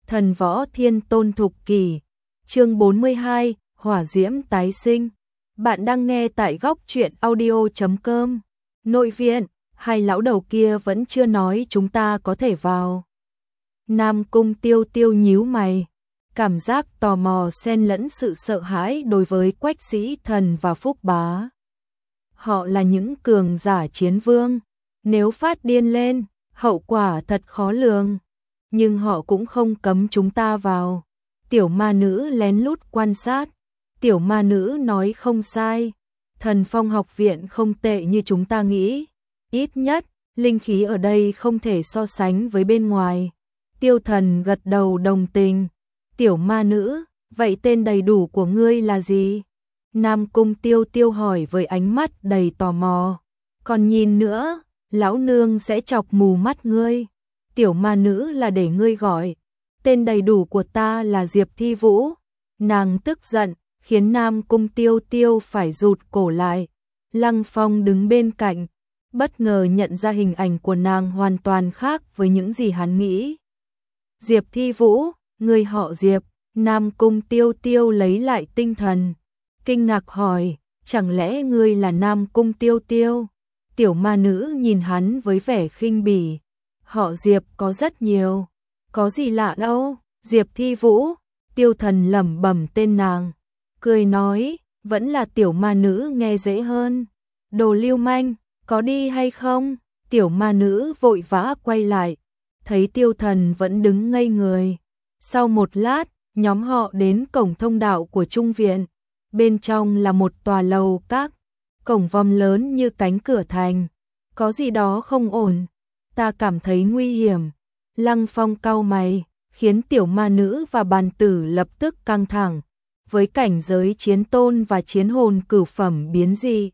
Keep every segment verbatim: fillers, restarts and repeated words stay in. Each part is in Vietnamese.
Thần võ thiên tôn thục kỷ, chương bốn mươi hai, hỏa diễm tái sinh. Bạn đang nghe tại góc truyện audio chấm com. Nội viện, hai lão đầu kia vẫn chưa nói chúng ta có thể vào. Nam Cung Tiêu Tiêu nhíu mày, cảm giác tò mò xen lẫn sự sợ hãi đối với Quách Sĩ Thần và Phúc Bá. Họ là những cường giả chiến vương, nếu phát điên lên, hậu quả thật khó lường. Nhưng họ cũng không cấm chúng ta vào. Tiểu ma nữ lén lút quan sát. Tiểu ma nữ nói không sai. Thần Phong học viện không tệ như chúng ta nghĩ. Ít nhất, linh khí ở đây không thể so sánh với bên ngoài. Tiêu Thần gật đầu đồng tình. Tiểu ma nữ, vậy tên đầy đủ của ngươi là gì? Nam Cung Tiêu Tiêu hỏi với ánh mắt đầy tò mò. Còn nhìn nữa, lão nương sẽ chọc mù mắt ngươi. Tiểu ma nữ là để ngươi gọi. Tên đầy đủ của ta là Diệp Thi Vũ. Nàng tức giận, khiến Nam Cung Tiêu Tiêu phải rụt cổ lại. Lăng Phong đứng bên cạnh, bất ngờ nhận ra hình ảnh của nàng hoàn toàn khác với những gì hắn nghĩ. Diệp Thi Vũ, người họ Diệp. Nam Cung Tiêu Tiêu lấy lại tinh thần, kinh ngạc hỏi, chẳng lẽ ngươi là Nam Cung Tiêu Tiêu? Tiểu ma nữ nhìn hắn với vẻ khinh bỉ. Họ Diệp có rất nhiều, có gì lạ đâu. Diệp Thi Vũ. Tiêu Thần lẩm bẩm tên nàng, cười nói, vẫn là tiểu ma nữ nghe dễ hơn. Đồ lưu manh, có đi hay không? Tiểu ma nữ vội vã quay lại, thấy Tiêu Thần vẫn đứng ngây người. Sau một lát, nhóm họ đến cổng thông đạo của trung viện. Bên trong là một tòa lầu các, cổng vòm lớn như cánh cửa thành. Có gì đó không ổn, ta cảm thấy nguy hiểm. Lăng Phong cau mày, khiến tiểu ma nữ và bàn tử lập tức căng thẳng. Với cảnh giới chiến tôn và chiến hồn cửu phẩm biến dị,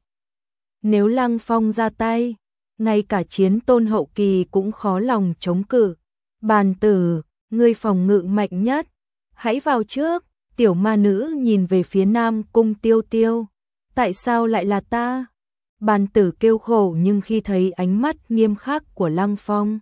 nếu Lăng Phong ra tay, ngay cả chiến tôn hậu kỳ cũng khó lòng chống cự. Bàn tử, ngươi phòng ngự mạnh nhất, hãy vào trước. Tiểu ma nữ nhìn về phía Nam Cung Tiêu Tiêu. Tại sao lại là ta? Bàn tử kêu khổ nhưng khi thấy ánh mắt nghiêm khắc của Lăng Phong,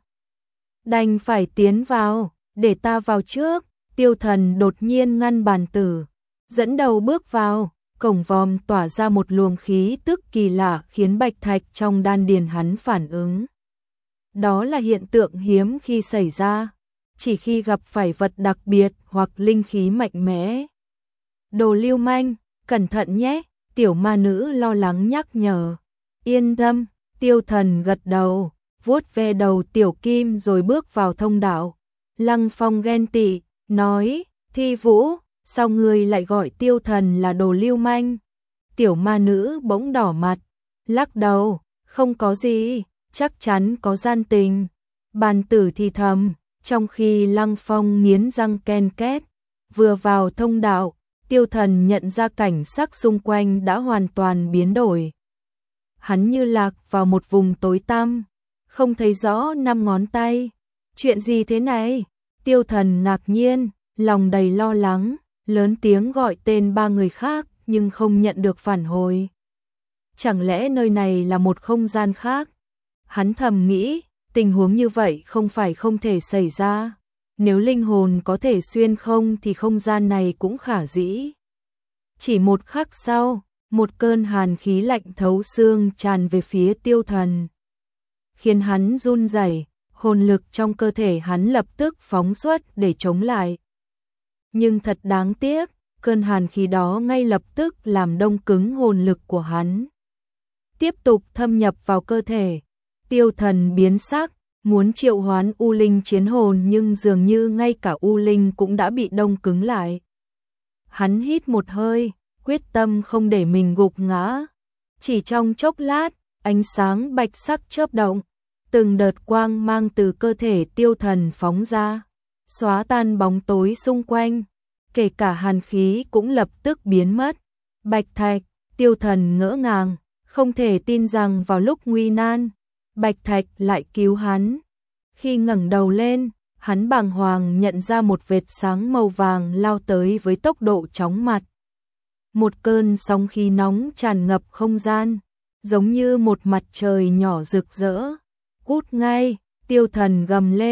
đành phải tiến vào. Để ta vào trước. Tiêu Thần đột nhiên ngăn bàn tử, dẫn đầu bước vào. Cổng vòm tỏa ra một luồng khí tức kỳ lạ khiến bạch thạch trong đan điền hắn phản ứng. Đó là hiện tượng hiếm khi xảy ra, chỉ khi gặp phải vật đặc biệt hoặc linh khí mạnh mẽ. Đồ lưu manh, cẩn thận nhé. Tiểu ma nữ lo lắng nhắc nhở. Yên tâm. Tiêu Thần gật đầu, vuốt ve đầu tiểu kim rồi bước vào thông đạo. Lăng Phong ghen tị, nói, Thi Vũ, sao ngươi lại gọi Tiêu Thần là đồ lưu manh? Tiểu ma nữ bỗng đỏ mặt, lắc đầu, không có gì, chắc chắn có gian tình. Bàn tử thì thầm, trong khi Lăng Phong nghiến răng ken két. Vừa vào thông đạo, Tiêu Thần nhận ra cảnh sắc xung quanh đã hoàn toàn biến đổi. Hắn như lạc vào một vùng tối tăm, không thấy rõ năm ngón tay. Chuyện gì thế này? Tiêu Thần ngạc nhiên, lòng đầy lo lắng, lớn tiếng gọi tên ba người khác nhưng không nhận được phản hồi. Chẳng lẽ nơi này là một không gian khác? Hắn thầm nghĩ, tình huống như vậy không phải không thể xảy ra. Nếu linh hồn có thể xuyên không thì không gian này cũng khả dĩ. Chỉ một khắc sau, một cơn hàn khí lạnh thấu xương tràn về phía Tiêu Thần, khiến hắn run rẩy, hồn lực trong cơ thể hắn lập tức phóng xuất để chống lại. Nhưng thật đáng tiếc, cơn hàn khí đó ngay lập tức làm đông cứng hồn lực của hắn. Tiếp tục thâm nhập vào cơ thể, Tiêu Thần biến sắc, muốn triệu hoán U Linh chiến hồn nhưng dường như ngay cả U Linh cũng đã bị đông cứng lại. Hắn hít một hơi, quyết tâm không để mình gục ngã. Chỉ trong chốc lát, ánh sáng bạch sắc chớp động, từng đợt quang mang từ cơ thể Tiêu Thần phóng ra, xóa tan bóng tối xung quanh, kể cả hàn khí cũng lập tức biến mất. Bạch thạch. Tiêu Thần ngỡ ngàng, không thể tin rằng vào lúc nguy nan, bạch thạch lại cứu hắn. Khi ngẩng đầu lên, hắn bàng hoàng nhận ra một vệt sáng màu vàng lao tới với tốc độ chóng mặt. Một cơn sóng khí nóng tràn ngập không gian, giống như một mặt trời nhỏ rực rỡ. Cút ngay. Tiêu Thần gầm lên,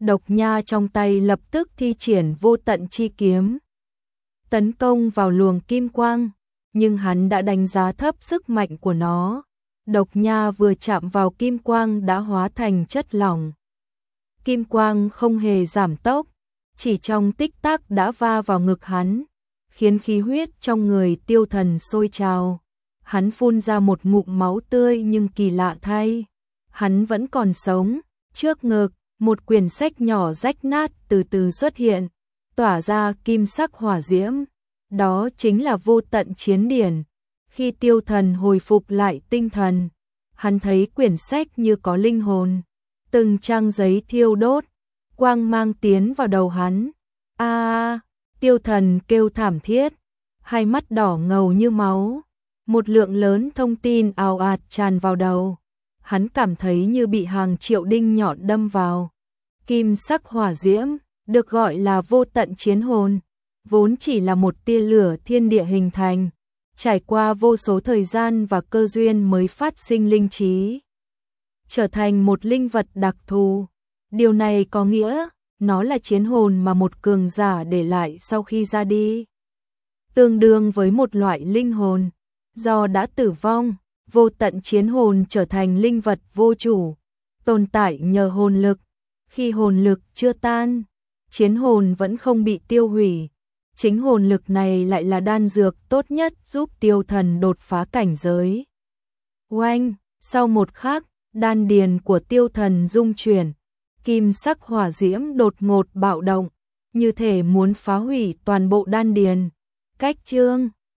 Độc Nha trong tay lập tức thi triển vô tận chi kiếm, tấn công vào luồng kim quang, nhưng hắn đã đánh giá thấp sức mạnh của nó. Độc Nha vừa chạm vào kim quang đã hóa thành chất lỏng. Kim quang không hề giảm tốc, chỉ trong tích tắc đã va vào ngực hắn, khiến khí huyết trong người Tiêu Thần sôi trào. Hắn phun ra một ngụm máu tươi, nhưng kỳ lạ thay, hắn vẫn còn sống. Trước ngực, một quyển sách nhỏ rách nát từ từ xuất hiện, tỏa ra kim sắc hỏa diễm. Đó chính là Vô Tận Chiến Điển. Khi Tiêu Thần hồi phục lại tinh thần, hắn thấy quyển sách như có linh hồn, từng trang giấy thiêu đốt, quang mang tiến vào đầu hắn. A! À, Tiêu Thần kêu thảm thiết, hai mắt đỏ ngầu như máu. Một lượng lớn thông tin ào ạt tràn vào đầu. Hắn cảm thấy như bị hàng triệu đinh nhọn đâm vào. Kim sắc hỏa diễm, được gọi là vô tận chiến hồn, vốn chỉ là một tia lửa thiên địa hình thành, trải qua vô số thời gian và cơ duyên mới phát sinh linh trí, trở thành một linh vật đặc thù. Điều này có nghĩa, nó là chiến hồn mà một cường giả để lại sau khi ra đi. Tương đương với một loại linh hồn, do đã tử vong, vô tận chiến hồn trở thành linh vật vô chủ, tồn tại nhờ hồn lực. Khi hồn lực chưa tan, chiến hồn vẫn không bị tiêu hủy. Chính hồn lực này lại là đan dược tốt nhất giúp Tiêu Thần đột phá cảnh giới. Oanh, sau một khắc, đan điền của Tiêu Thần rung chuyển, kim sắc hỏa diễm đột ngột bạo động, như thể muốn phá hủy toàn bộ đan điền. Cách chương